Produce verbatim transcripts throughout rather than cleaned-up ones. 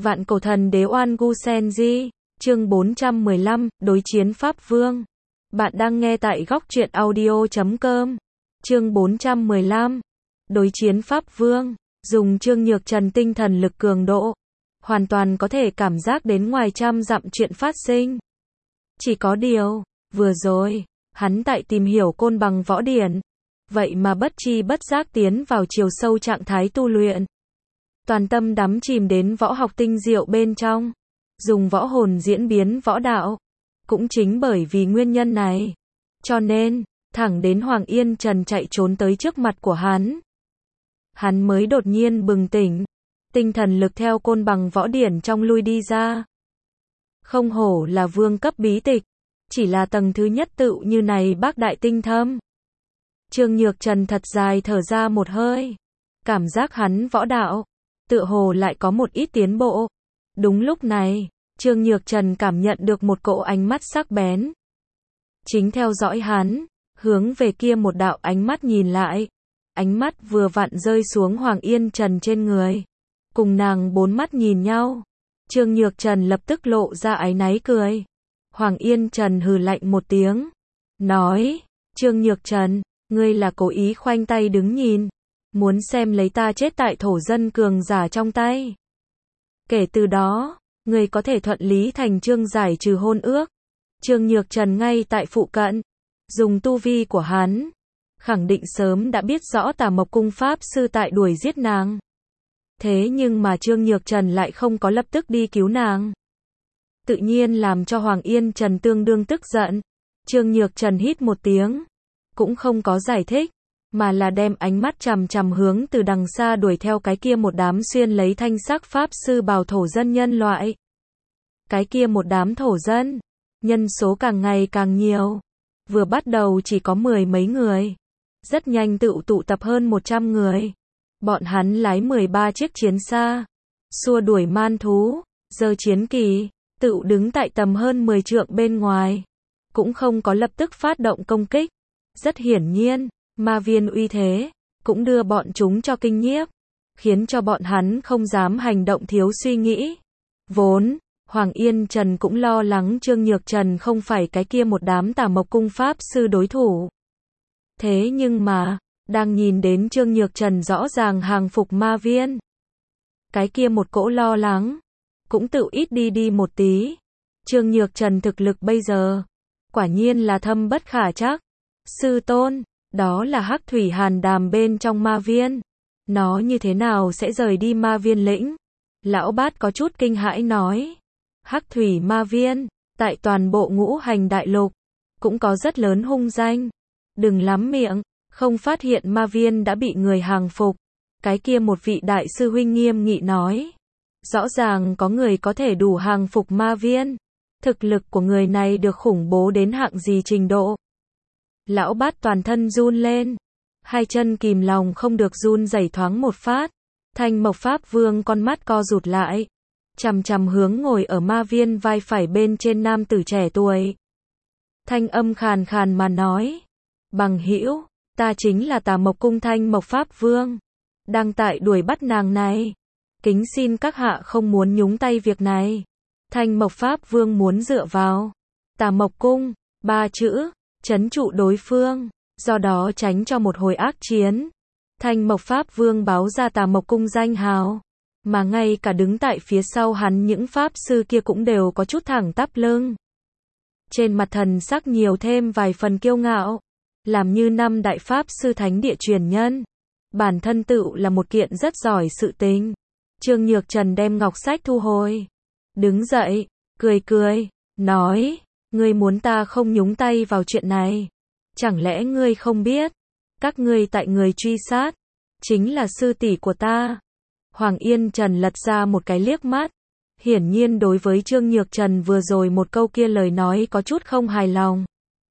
Vạn cổ thần đế Oan Gu Senji, chương bốn trăm mười lăm, đối chiến Pháp Vương. Bạn đang nghe tại góc truyện audio chấm com. Chương bốn trăm mười lăm, đối chiến Pháp Vương. Dùng Trương Nhược Trần tinh thần lực cường độ, hoàn toàn có thể cảm giác đến ngoài trăm dặm chuyện phát sinh. Chỉ có điều, vừa rồi, hắn tại tìm hiểu côn bằng võ điển, vậy mà bất chi bất giác tiến vào chiều sâu trạng thái tu luyện. Toàn tâm đắm chìm đến võ học tinh diệu bên trong, dùng võ hồn diễn biến võ đạo. Cũng chính bởi vì nguyên nhân này, cho nên, thẳng đến Hoàng Yên Trần chạy trốn tới trước mặt của hắn. Hắn mới đột nhiên bừng tỉnh, tinh thần lực theo côn bằng võ điển trong lui đi ra. Không hổ là vương cấp bí tịch, chỉ là tầng thứ nhất tựu như này bác đại tinh thâm. Trương Nhược Trần thật dài thở ra một hơi, cảm giác hắn võ đạo, tựa hồ lại có một ít tiến bộ. Đúng lúc này, Trương Nhược Trần cảm nhận được một cỗ ánh mắt sắc bén. Chính theo dõi hắn, hướng về kia một đạo ánh mắt nhìn lại. Ánh mắt vừa vặn rơi xuống Hoàng Yên Trần trên người. Cùng nàng bốn mắt nhìn nhau. Trương Nhược Trần lập tức lộ ra áy náy cười. Hoàng Yên Trần hừ lạnh một tiếng. Nói, Trương Nhược Trần, ngươi là cố ý khoanh tay đứng nhìn. Muốn xem lấy ta chết tại thổ dân cường giả trong tay. Kể từ đó, ngươi có thể thuận lý thành trương giải trừ hôn ước. Trương Nhược Trần ngay tại phụ cận, dùng tu vi của hắn, khẳng định sớm đã biết rõ Tà Mộc Cung Pháp Sư tại đuổi giết nàng. Thế nhưng mà Trương Nhược Trần lại không có lập tức đi cứu nàng. Tự nhiên làm cho Hoàng Yên Trần tương đương tức giận. Trương Nhược Trần hít một tiếng, cũng không có giải thích, mà là đem ánh mắt chằm chằm hướng từ đằng xa đuổi theo cái kia một đám xuyên lấy thanh sắc Pháp Sư bào thổ dân nhân loại. Cái kia một đám thổ dân, nhân số càng ngày càng nhiều. Vừa bắt đầu chỉ có mười mấy người, rất nhanh tựu tụ tập hơn một trăm người. Bọn hắn lái mười ba chiếc chiến xa, xua đuổi man thú, giơ chiến kỳ, tựu đứng tại tầm hơn mười trượng bên ngoài, cũng không có lập tức phát động công kích. Rất hiển nhiên, ma viên uy thế, cũng đưa bọn chúng cho kinh nhiếp, khiến cho bọn hắn không dám hành động thiếu suy nghĩ. Vốn, Hoàng Yên Trần cũng lo lắng Trương Nhược Trần không phải cái kia một đám Tà Mộc Cung Pháp Sư đối thủ. Thế nhưng mà, đang nhìn đến Trương Nhược Trần rõ ràng hàng phục ma viên. Cái kia một cỗ lo lắng, cũng tự ít đi đi một tí. Trương Nhược Trần thực lực bây giờ, quả nhiên là thâm bất khả trắc. Sư tôn, đó là Hắc Thủy Hàn Đàm bên trong ma viên. Nó như thế nào sẽ rời đi ma viên lĩnh? Lão Bát có chút kinh hãi nói. Hắc Thủy ma viên, tại toàn bộ ngũ hành đại lục, cũng có rất lớn hung danh. Đừng lắm miệng, không phát hiện ma viên đã bị người hàng phục. Cái kia một vị đại sư huynh nghiêm nghị nói. Rõ ràng có người có thể đủ hàng phục ma viên. Thực lực của người này được khủng bố đến hạng gì trình độ? Lão Bát toàn thân run lên, hai chân kìm lòng không được run rẩy thoáng một phát. Thanh Mộc Pháp Vương con mắt co rụt lại, chằm chằm hướng ngồi ở ma viên vai phải bên trên nam tử trẻ tuổi. Thanh âm khàn khàn mà nói, bằng hữu, ta chính là Tà Mộc Cung Thanh Mộc Pháp Vương, đang tại đuổi bắt nàng này. Kính xin các hạ không muốn nhúng tay việc này. Thanh Mộc Pháp Vương muốn dựa vào Tà Mộc Cung, ba chữ, trấn trụ đối phương, do đó tránh cho một hồi ác chiến. Thanh Mộc Pháp Vương báo ra Tà Mộc Cung danh hào, mà ngay cả đứng tại phía sau hắn những Pháp Sư kia cũng đều có chút thẳng tắp lưng. Trên mặt thần sắc nhiều thêm vài phần kiêu ngạo, làm như năm đại Pháp Sư thánh địa truyền nhân. Bản thân tựu là một kiện rất giỏi sự tình. Trương Nhược Trần đem ngọc sách thu hồi, đứng dậy, cười cười, nói, ngươi muốn ta không nhúng tay vào chuyện này. Chẳng lẽ ngươi không biết, các ngươi tại người truy sát, chính là sư tỷ của ta. Hoàng Yên Trần lật ra một cái liếc mắt, hiển nhiên đối với Trương Nhược Trần vừa rồi một câu kia lời nói có chút không hài lòng.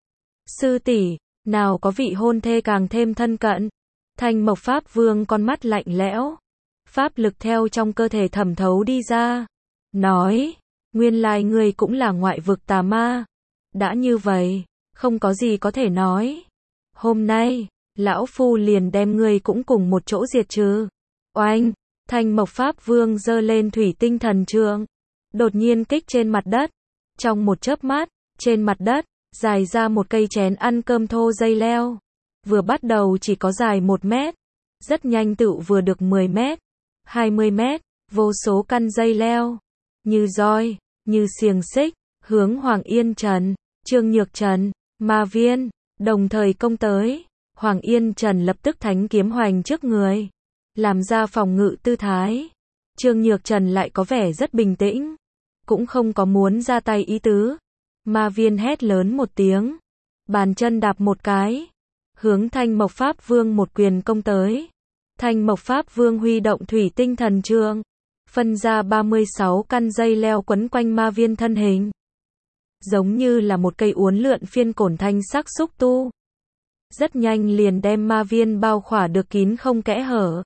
Sư tỷ, nào có vị hôn thê càng thêm thân cận. Thanh Mộc Pháp Vương con mắt lạnh lẽo, pháp lực theo trong cơ thể thẩm thấu đi ra, nói, nguyên lai ngươi cũng là ngoại vực tà ma. Đã như vậy, không có gì có thể nói. Hôm nay, lão phu liền đem ngươi cũng cùng một chỗ diệt trừ. Oanh, Thanh Mộc Pháp Vương giơ lên thủy tinh thần trượng, đột nhiên kích trên mặt đất. Trong một chớp mắt, trên mặt đất, dài ra một cây chén ăn cơm thô dây leo. Vừa bắt đầu chỉ có dài một mét, rất nhanh tựu vừa được mười mét, hai mươi mét, vô số căn dây leo, như roi, như xiềng xích, hướng Hoàng Yên Trần, Trương Nhược Trần, Ma Viên, đồng thời công tới. Hoàng Yên Trần lập tức thánh kiếm hoành trước người, làm ra phòng ngự tư thái. Trương Nhược Trần lại có vẻ rất bình tĩnh, cũng không có muốn ra tay ý tứ. Ma Viên hét lớn một tiếng, bàn chân đạp một cái, hướng Thanh Mộc Pháp Vương một quyền công tới. Thanh Mộc Pháp Vương huy động thủy tinh thần trượng, phân ra ba mươi sáu căn dây leo quấn quanh Ma Viên thân hình, giống như là một cây uốn lượn phiên cổn thanh sắc xúc tu. Rất nhanh liền đem Ma Viên bao khỏa được kín không kẽ hở.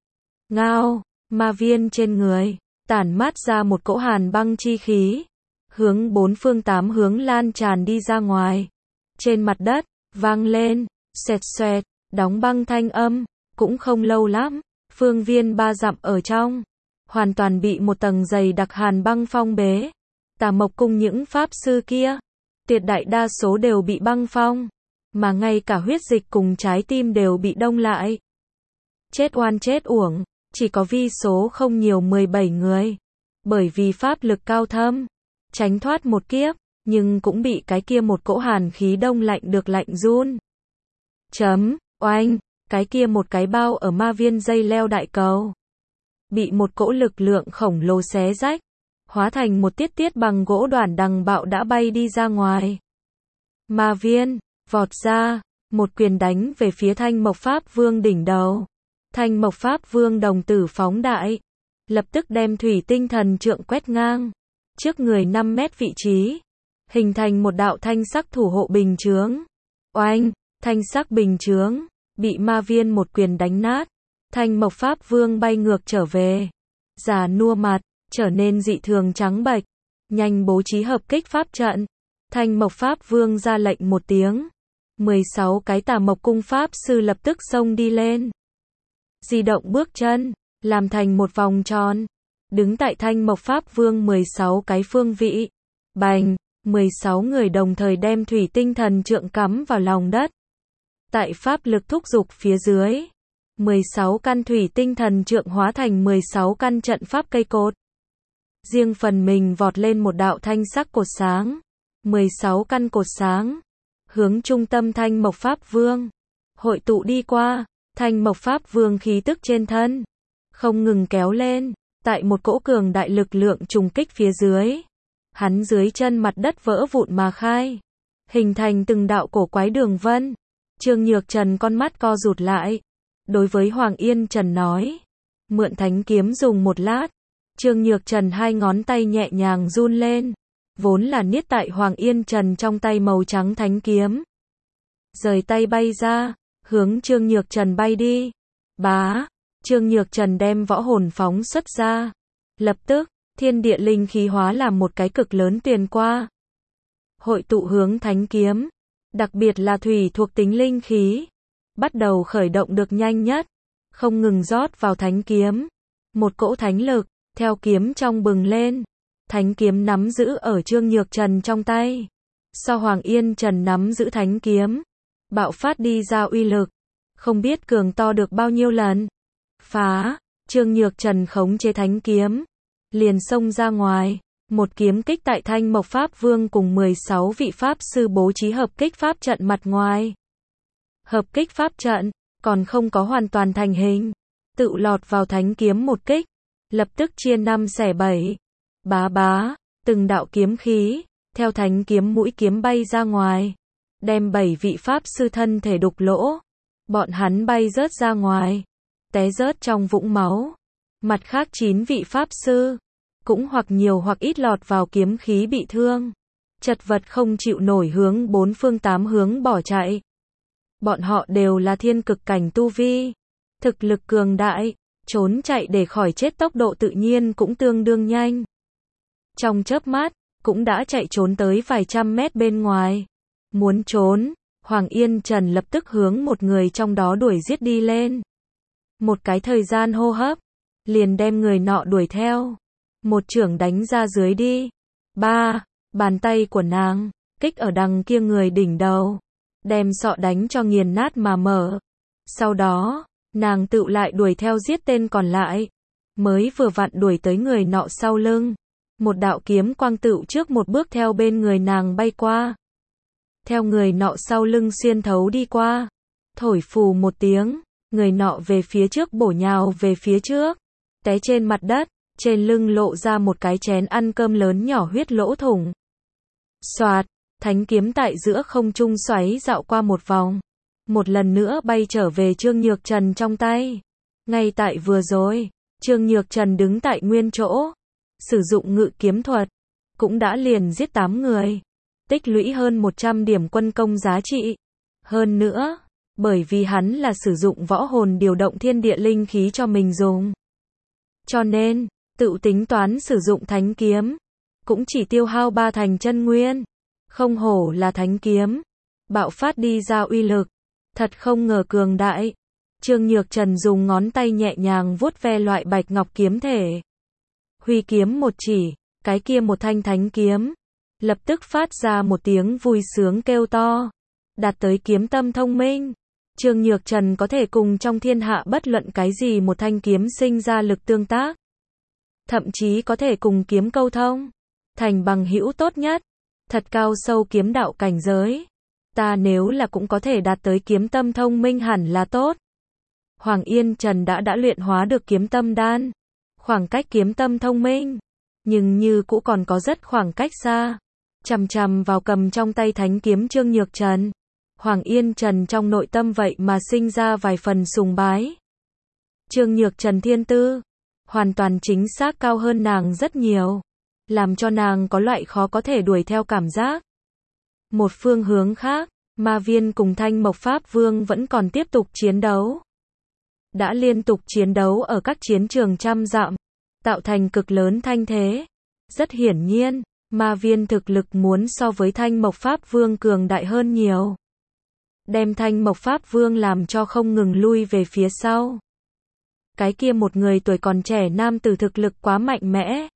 Ngao, Ma Viên trên người tản mát ra một cỗ hàn băng chi khí, hướng bốn phương tám hướng lan tràn đi ra ngoài. Trên mặt đất vang lên xoẹt xoẹt đóng băng thanh âm. Cũng không lâu lắm, phương viên ba dặm ở trong hoàn toàn bị một tầng dày đặc hàn băng phong bế. Tà Mộc Cung những pháp sư kia, tuyệt đại đa số đều bị băng phong, mà ngay cả huyết dịch cùng trái tim đều bị đông lại. Chết oan chết uổng, chỉ có vi số không nhiều mười bảy người, bởi vì pháp lực cao thâm, tránh thoát một kiếp, nhưng cũng bị cái kia một cỗ hàn khí đông lạnh được lạnh run. Chấm, oanh, cái kia một cái bao ở Ma Viên dây leo đại cầu, bị một cỗ lực lượng khổng lồ xé rách, hóa thành một tiết tiết bằng gỗ đoản đằng bạo đã bay đi ra ngoài. Ma Viên vọt ra, một quyền đánh về phía Thanh Mộc Pháp Vương đỉnh đầu. Thanh Mộc Pháp Vương đồng tử phóng đại, lập tức đem thủy tinh thần trượng quét ngang, trước người năm mét vị trí, hình thành một đạo thanh sắc thủ hộ bình chướng. Oanh, thanh sắc bình chướng bị Ma Viên một quyền đánh nát. Thanh Mộc Pháp Vương bay ngược trở về, già nua mặt trở nên dị thường trắng bệch, nhanh bố trí hợp kích pháp trận. Thanh Mộc Pháp Vương ra lệnh một tiếng, mười sáu cái Tà Mộc Cung pháp sư lập tức xông đi lên, di động bước chân, làm thành một vòng tròn, đứng tại Thanh Mộc Pháp Vương mười sáu cái phương vị. Bành, mười sáu người đồng thời đem thủy tinh thần trượng cắm vào lòng đất. Tại pháp lực thúc giục phía dưới, mười sáu căn thủy tinh thần trượng hóa thành mười sáu căn trận pháp cây cột. Riêng phần mình vọt lên một đạo thanh sắc cột sáng, mười sáu căn cột sáng, hướng trung tâm Thanh Mộc Pháp Vương hội tụ đi qua. Thanh Mộc Pháp Vương khí tức trên thân không ngừng kéo lên, tại một cỗ cường đại lực lượng trùng kích phía dưới, hắn dưới chân mặt đất vỡ vụn mà khai, hình thành từng đạo cổ quái đường vân. Trương Nhược Trần con mắt co rụt lại, đối với Hoàng Yên Trần nói, mượn thánh kiếm dùng một lát. Trương Nhược Trần hai ngón tay nhẹ nhàng run lên, vốn là niết tại Hoàng Yên Trần trong tay màu trắng thánh kiếm, rời tay bay ra, hướng Trương Nhược Trần bay đi. Bá, Trương Nhược Trần đem võ hồn phóng xuất ra, lập tức, thiên địa linh khí hóa làm một cái cực lớn tuyền qua, hội tụ hướng thánh kiếm, đặc biệt là thủy thuộc tính linh khí, bắt đầu khởi động được nhanh nhất, không ngừng rót vào thánh kiếm. Một cỗ thánh lực theo kiếm trong bừng lên, thánh kiếm nắm giữ ở Trương Nhược Trần trong tay, so Hoàng Yên Trần nắm giữ thánh kiếm, bạo phát đi ra uy lực, không biết cường to được bao nhiêu lần. Phá, Trương Nhược Trần khống chế thánh kiếm, liền xông ra ngoài, một kiếm kích tại Thanh Mộc Pháp Vương cùng mười sáu vị pháp sư bố trí hợp kích pháp trận mặt ngoài. Hợp kích pháp trận còn không có hoàn toàn thành hình, tự lọt vào thánh kiếm một kích, lập tức chia năm xẻ bảy. Bá bá, từng đạo kiếm khí theo thánh kiếm mũi kiếm bay ra ngoài, đem bảy vị pháp sư thân thể đục lỗ, bọn hắn bay rớt ra ngoài, té rớt trong vũng máu. Mặt khác chín vị pháp sư cũng hoặc nhiều hoặc ít lọt vào kiếm khí bị thương, chật vật không chịu nổi hướng bốn phương tám hướng bỏ chạy. Bọn họ đều là thiên cực cảnh tu vi, thực lực cường đại, trốn chạy để khỏi chết tốc độ tự nhiên cũng tương đương nhanh. Trong chớp mắt, cũng đã chạy trốn tới vài trăm mét bên ngoài. Muốn trốn, Hoàng Yên Trần lập tức hướng một người trong đó đuổi giết đi lên. Một cái thời gian hô hấp, liền đem người nọ đuổi theo. Một chưởng đánh ra dưới đi. Ba, bàn tay của nàng, kích ở đằng kia người đỉnh đầu. Đem sọ đánh cho nghiền nát mà mở. Sau đó, nàng tựu lại đuổi theo giết tên còn lại. Mới vừa vặn đuổi tới người nọ sau lưng. Một đạo kiếm quang tựu trước một bước theo bên người nàng bay qua. Theo người nọ sau lưng xuyên thấu đi qua. Thổi phù một tiếng, người nọ về phía trước bổ nhào về phía trước. Té trên mặt đất, trên lưng lộ ra một cái chén ăn cơm lớn nhỏ huyết lỗ thủng. Xoạt, thánh kiếm tại giữa không trung xoáy dạo qua một vòng. Một lần nữa bay trở về Trương Nhược Trần trong tay. Ngay tại vừa rồi, Trương Nhược Trần đứng tại nguyên chỗ. Sử dụng ngự kiếm thuật. Cũng đã liền giết tám người. Tích lũy hơn một trăm điểm quân công giá trị. Hơn nữa, bởi vì hắn là sử dụng võ hồn điều động thiên địa linh khí cho mình dùng. Cho nên, tự tính toán sử dụng thánh kiếm. Cũng chỉ tiêu hao ba thành chân nguyên. Không hổ là thánh kiếm. Bạo phát đi ra uy lực. Thật không ngờ cường đại. Trương Nhược Trần dùng ngón tay nhẹ nhàng vuốt ve loại bạch ngọc kiếm thể. Huy kiếm một chỉ, cái kia một thanh thánh kiếm. Lập tức phát ra một tiếng vui sướng kêu to. Đạt tới kiếm tâm thông minh. Trương Nhược Trần có thể cùng trong thiên hạ bất luận cái gì một thanh kiếm sinh ra lực tương tác. Thậm chí có thể cùng kiếm câu thông. Thành bằng hữu tốt nhất. Thật cao sâu kiếm đạo cảnh giới. Ta nếu là cũng có thể đạt tới kiếm tâm thông minh hẳn là tốt. Hoàng Yên Trần đã đã luyện hóa được kiếm tâm đan. Khoảng cách kiếm tâm thông minh. Nhưng như cũ còn có rất khoảng cách xa. Chằm chằm vào cầm trong tay thánh kiếm Trương Nhược Trần. Hoàng Yên Trần trong nội tâm vậy mà sinh ra vài phần sùng bái. Trương Nhược Trần thiên tư. Hoàn toàn chính xác cao hơn nàng rất nhiều. Làm cho nàng có loại khó có thể đuổi theo cảm giác. Một phương hướng khác, Ma Viên cùng Thanh Mộc Pháp Vương vẫn còn tiếp tục chiến đấu. Đã liên tục chiến đấu ở các chiến trường trăm dặm, tạo thành cực lớn thanh thế. Rất hiển nhiên, Ma Viên thực lực muốn so với Thanh Mộc Pháp Vương cường đại hơn nhiều. Đem Thanh Mộc Pháp Vương làm cho không ngừng lui về phía sau. Cái kia một người tuổi còn trẻ nam tử thực lực quá mạnh mẽ.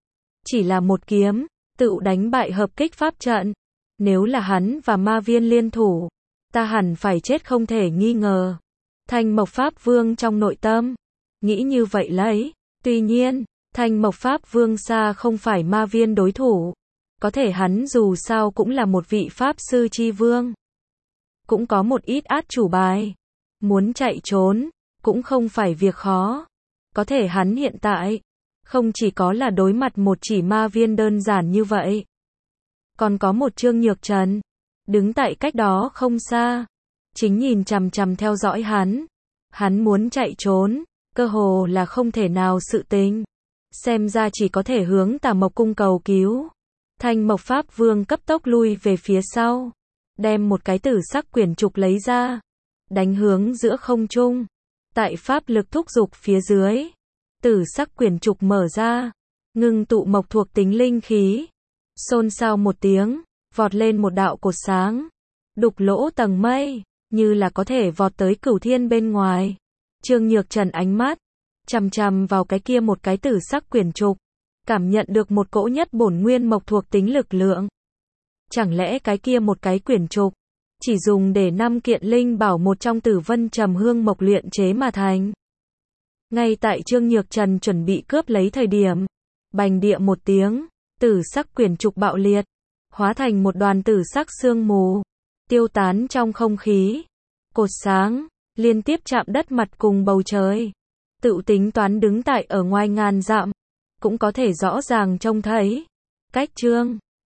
Chỉ là một kiếm, tự đánh bại hợp kích pháp trận. Nếu là hắn và Ma Viên liên thủ, ta hẳn phải chết không thể nghi ngờ. Thanh Mộc Pháp Vương trong nội tâm, nghĩ như vậy lấy. Tuy nhiên, Thanh Mộc Pháp Vương xa không phải Ma Viên đối thủ. Có thể hắn dù sao cũng là một vị Pháp Sư Chi Vương. Cũng có một ít át chủ bài. Muốn chạy trốn, cũng không phải việc khó. Có thể hắn hiện tại, không chỉ có là đối mặt một chỉ Ma Viên đơn giản như vậy. Còn có một Trương Nhược Trần, đứng tại cách đó không xa. Chính nhìn chằm chằm theo dõi hắn. Hắn muốn chạy trốn, cơ hồ là không thể nào sự tình. Xem ra chỉ có thể hướng Tà Mộc Cung cầu cứu. Thanh Mộc Pháp Vương cấp tốc lui về phía sau. Đem một cái tử sắc quyển trục lấy ra. Đánh hướng giữa không trung. Tại pháp lực thúc giục phía dưới. Tử sắc quyển trục mở ra. Ngưng tụ mộc thuộc tính linh khí. Xôn xao một tiếng. Vọt lên một đạo cột sáng. Đục lỗ tầng mây. Như là có thể vọt tới cửu thiên bên ngoài. Trương Nhược Trần ánh mắt. Chằm chằm vào cái kia một cái tử sắc quyển trục. Cảm nhận được một cỗ nhất bổn nguyên mộc thuộc tính lực lượng. Chẳng lẽ cái kia một cái quyển trục. Chỉ dùng để năm kiện linh bảo một trong Tử Vân Trầm Hương mộc luyện chế mà thành. Ngay tại Trương Nhược Trần chuẩn bị cướp lấy thời điểm. Bành địa một tiếng. Tử sắc quyển trục bạo liệt. Hóa thành một đoàn tử sắc sương mù. Tiêu tán trong không khí. Cột sáng. Liên tiếp chạm đất mặt cùng bầu trời. Tự tính toán đứng tại ở ngoài ngàn dặm. Cũng có thể rõ ràng trông thấy. Cách Trương